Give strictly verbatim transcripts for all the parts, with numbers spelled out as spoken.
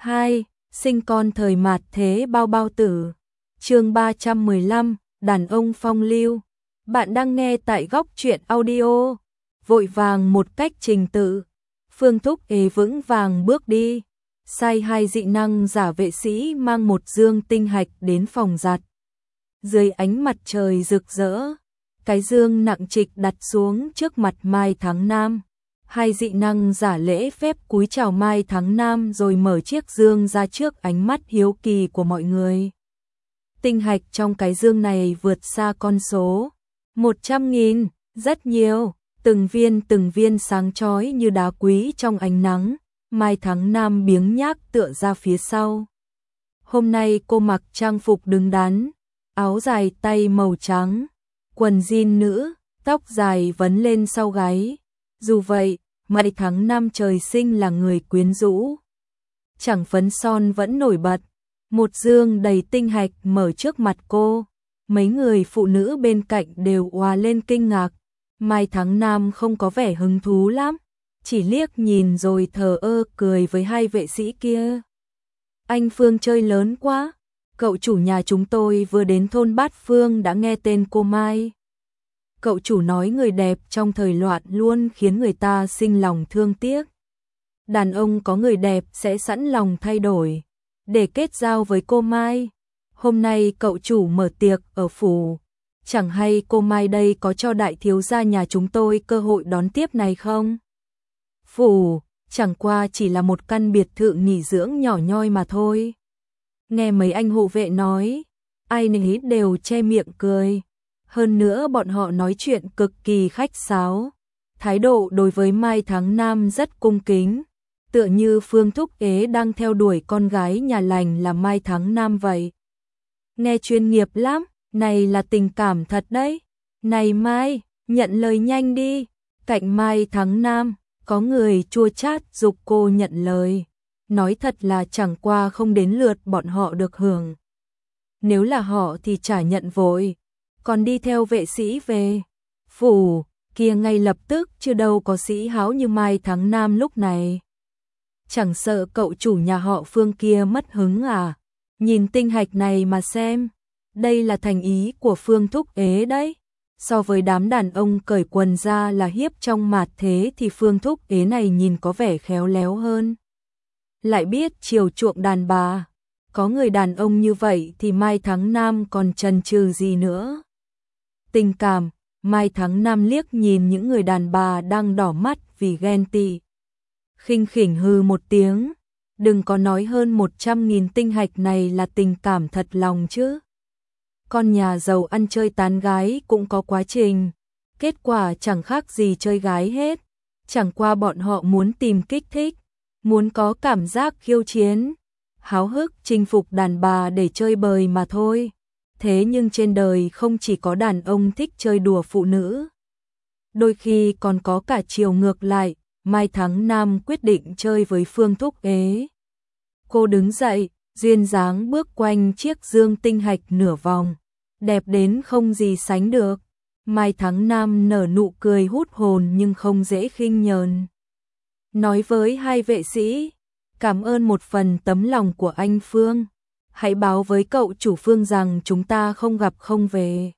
hai. Sinh con thời mạt thế bao bao tử. Chương ba trăm mười lăm, đàn ông phong lưu. Bạn đang nghe tại Góc Truyện Audio. Vội vàng một cách trình tự. Phương Thúc ế vững vàng bước đi. Sai hai dị năng giả vệ sĩ mang một dương tinh hạch đến phòng giặt. Dưới ánh mặt trời rực rỡ, cái dương nặng trịch đặt xuống trước mặt Mai Thắng Nam. Hai dị năng giả lễ phép cúi chào Mai Thắng Nam rồi mở chiếc dương ra trước ánh mắt hiếu kỳ của mọi người. Tinh hạch trong cái dương này vượt xa con số một trăm nghìn, rất nhiều, từng viên từng viên sáng chói như đá quý trong ánh nắng. Mai Thắng Nam biếng nhác tựa ra phía sau. Hôm nay cô mặc trang phục đứng đắn, áo dài tay màu trắng, quần jean nữ, tóc dài vấn lên sau gáy. Dù vậy, Mai Thắng Nam trời sinh là người quyến rũ. Chẳng phấn son vẫn nổi bật. Một dương đầy tinh hạch mở trước mặt cô. Mấy người phụ nữ bên cạnh đều òa lên kinh ngạc. Mai Thắng Nam không có vẻ hứng thú lắm, chỉ liếc nhìn rồi thờ ơ cười với hai vệ sĩ kia. Anh Phương chơi lớn quá. Cậu chủ nhà chúng tôi vừa đến thôn Bát Phương đã nghe tên cô Mai. Cậu chủ nói người đẹp trong thời loạn luôn khiến người ta sinh lòng thương tiếc. Đàn ông có người đẹp sẽ sẵn lòng thay đổi để kết giao với cô Mai. Hôm nay cậu chủ mở tiệc ở phủ, chẳng hay cô Mai đây có cho đại thiếu gia nhà chúng tôi cơ hội đón tiếp này không? Phủ chẳng qua chỉ là một căn biệt thự nghỉ dưỡng nhỏ nhoi mà thôi. Nghe mấy anh hộ vệ nói, ai nấy đều che miệng cười. Hơn nữa bọn họ nói chuyện cực kỳ khách sáo. Thái độ đối với Mai Thắng Nam rất cung kính, tựa như Phương Thúc ế đang theo đuổi con gái nhà lành là Mai Thắng Nam vậy. Nghe chuyên nghiệp lắm, này là tình cảm thật đấy. Này Mai, nhận lời nhanh đi. Cạnh Mai Thắng Nam, có người chua chát giục cô nhận lời. Nói thật là chẳng qua không đến lượt bọn họ được hưởng. Nếu là họ thì chả nhận vội, còn đi theo vệ sĩ về phủ kia ngay lập tức, chứ đâu có sĩ háo như Mai Thắng Nam lúc này. Chẳng sợ cậu chủ nhà họ Phương kia mất hứng à? Nhìn tinh hạch này mà xem, đây là thành ý của Phương Thúc ế đấy. So với đám đàn ông cởi quần ra là hiếp trong mạt thế thì Phương Thúc ế này nhìn có vẻ khéo léo hơn. Lại biết chiều chuộng đàn bà. Có người đàn ông như vậy thì Mai Thắng Nam còn chần chừ gì nữa. Tình cảm, Mai Thắng Nam liếc nhìn những người đàn bà đang đỏ mắt vì ghen tị. Khinh khỉnh hư một tiếng, đừng có nói hơn một trăm nghìn tinh hạch này là tình cảm thật lòng chứ. Con nhà giàu ăn chơi tán gái cũng có quá trình, kết quả chẳng khác gì chơi gái hết. Chẳng qua bọn họ muốn tìm kích thích, muốn có cảm giác khiêu chiến, háo hức chinh phục đàn bà để chơi bời mà thôi. Thế nhưng trên đời không chỉ có đàn ông thích chơi đùa phụ nữ, đôi khi còn có cả chiều ngược lại. Mai Thắng Nam quyết định chơi với Phương Thúc ế. Cô đứng dậy, duyên dáng bước quanh chiếc dương tinh hạch nửa vòng, đẹp đến không gì sánh được. Mai Thắng Nam nở nụ cười hút hồn nhưng không dễ khinh nhờn. Nói với hai vệ sĩ, cảm ơn một phần tấm lòng của anh Phương. Hãy báo với cậu chủ Phương rằng chúng ta không gặp không về.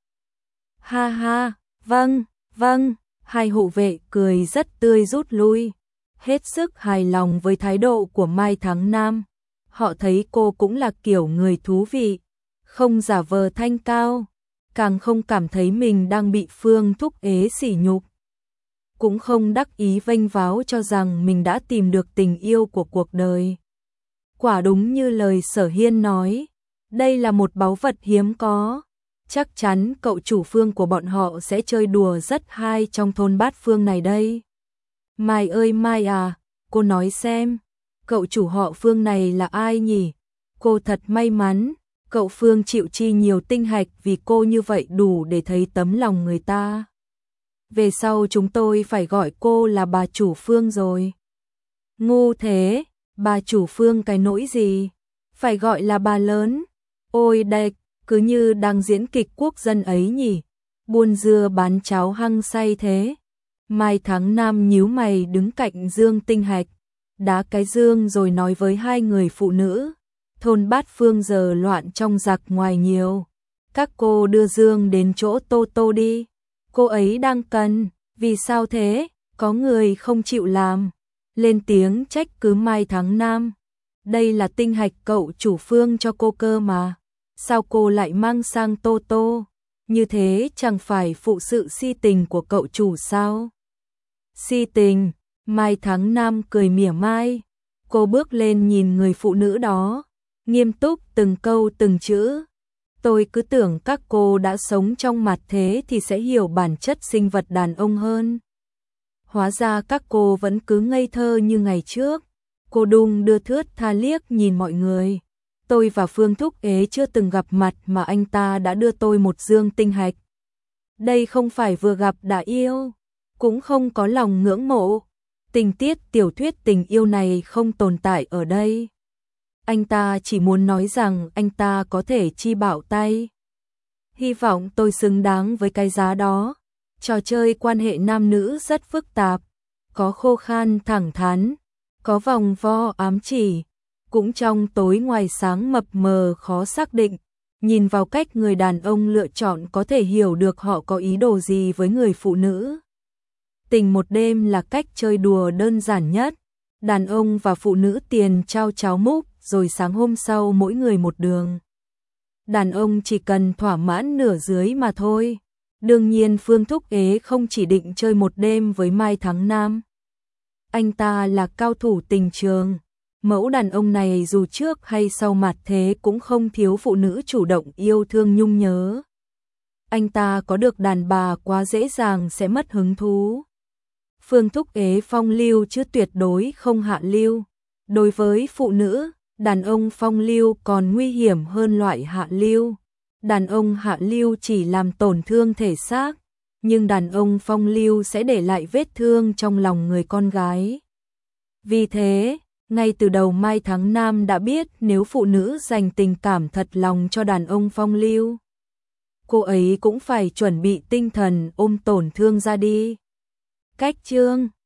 Ha ha, vâng, vâng. Hai hộ vệ cười rất tươi rút lui, hết sức hài lòng với thái độ của Mai Thắng Nam. Họ thấy cô cũng là kiểu người thú vị, không giả vờ thanh cao, càng không cảm thấy mình đang bị Phương Thúc ế sỉ nhục. Cũng không đắc ý vênh váo cho rằng mình đã tìm được tình yêu của cuộc đời. Quả đúng như lời Sở Hiên nói, đây là một báu vật hiếm có. Chắc chắn cậu chủ Phương của bọn họ sẽ chơi đùa rất hay trong thôn Bát Phương này đây. Mai ơi Mai à, cô nói xem, cậu chủ họ Phương này là ai nhỉ? Cô thật may mắn, cậu Phương chịu chi nhiều tinh hạch vì cô như vậy đủ để thấy tấm lòng người ta. Về sau chúng tôi phải gọi cô là bà chủ Phương rồi. Ngu thế, bà chủ Phương cái nỗi gì? Phải gọi là bà lớn. Ôi đệch, cứ như đang diễn kịch quốc dân ấy nhỉ, buôn dưa bán cháo hăng say thế. Mai Thắng Nam nhíu mày đứng cạnh dương tinh hạch, đá cái dương rồi nói với hai người phụ nữ, thôn Bát Phương giờ loạn trong giặc ngoài nhiều, các cô đưa dương đến chỗ Tô Tô đi, cô ấy đang cần. Vì sao thế? Có người không chịu làm, lên tiếng trách cứ Mai Thắng Nam. Đây là tinh hạch cậu chủ Phương cho cô cơ mà, sao cô lại mang sang Tô Tô? Như thế chẳng phải phụ sự si tình của cậu chủ sao? Si tình? Mai Thắng Nam cười mỉa mai. Cô bước lên nhìn người phụ nữ đó, nghiêm túc từng câu từng chữ. Tôi cứ tưởng các cô đã sống trong mặt thế thì sẽ hiểu bản chất sinh vật đàn ông hơn. Hóa ra các cô vẫn cứ ngây thơ như ngày trước. Cô đung đưa thướt tha liếc nhìn mọi người. Tôi và Phương Thúc Ế chưa từng gặp mặt mà anh ta đã đưa tôi một dương tinh hạch. Đây không phải vừa gặp đã yêu, cũng không có lòng ngưỡng mộ. Tình tiết tiểu thuyết tình yêu này không tồn tại ở đây. Anh ta chỉ muốn nói rằng anh ta có thể chi bảo tay. Hy vọng tôi xứng đáng với cái giá đó. Trò chơi quan hệ nam nữ rất phức tạp, có khô khan thẳng thắn, có vòng vo ám chỉ, cũng trong tối ngoài sáng mập mờ khó xác định. Nhìn vào cách người đàn ông lựa chọn có thể hiểu được họ có ý đồ gì với người phụ nữ. Tình một đêm là cách chơi đùa đơn giản nhất. Đàn ông và phụ nữ tiền trao cháo múc, rồi sáng hôm sau mỗi người một đường. Đàn ông chỉ cần thỏa mãn nửa dưới mà thôi. Đương nhiên Phương Thúc Ế không chỉ định chơi một đêm với Mai Thắng Nam. Anh ta là cao thủ tình trường. Mẫu đàn ông này dù trước hay sau mặt thế cũng không thiếu phụ nữ chủ động yêu thương nhung nhớ. Anh ta có được đàn bà quá dễ dàng sẽ mất hứng thú. Phương Thúc Ế phong lưu chứ tuyệt đối không hạ lưu. Đối với phụ nữ, đàn ông phong lưu còn nguy hiểm hơn loại hạ lưu. Đàn ông hạ lưu chỉ làm tổn thương thể xác, nhưng đàn ông phong lưu sẽ để lại vết thương trong lòng người con gái. Vì thế, ngay từ đầu Mai Thắng Nam đã biết nếu phụ nữ dành tình cảm thật lòng cho đàn ông phong lưu, cô ấy cũng phải chuẩn bị tinh thần ôm tổn thương ra đi. Cách chương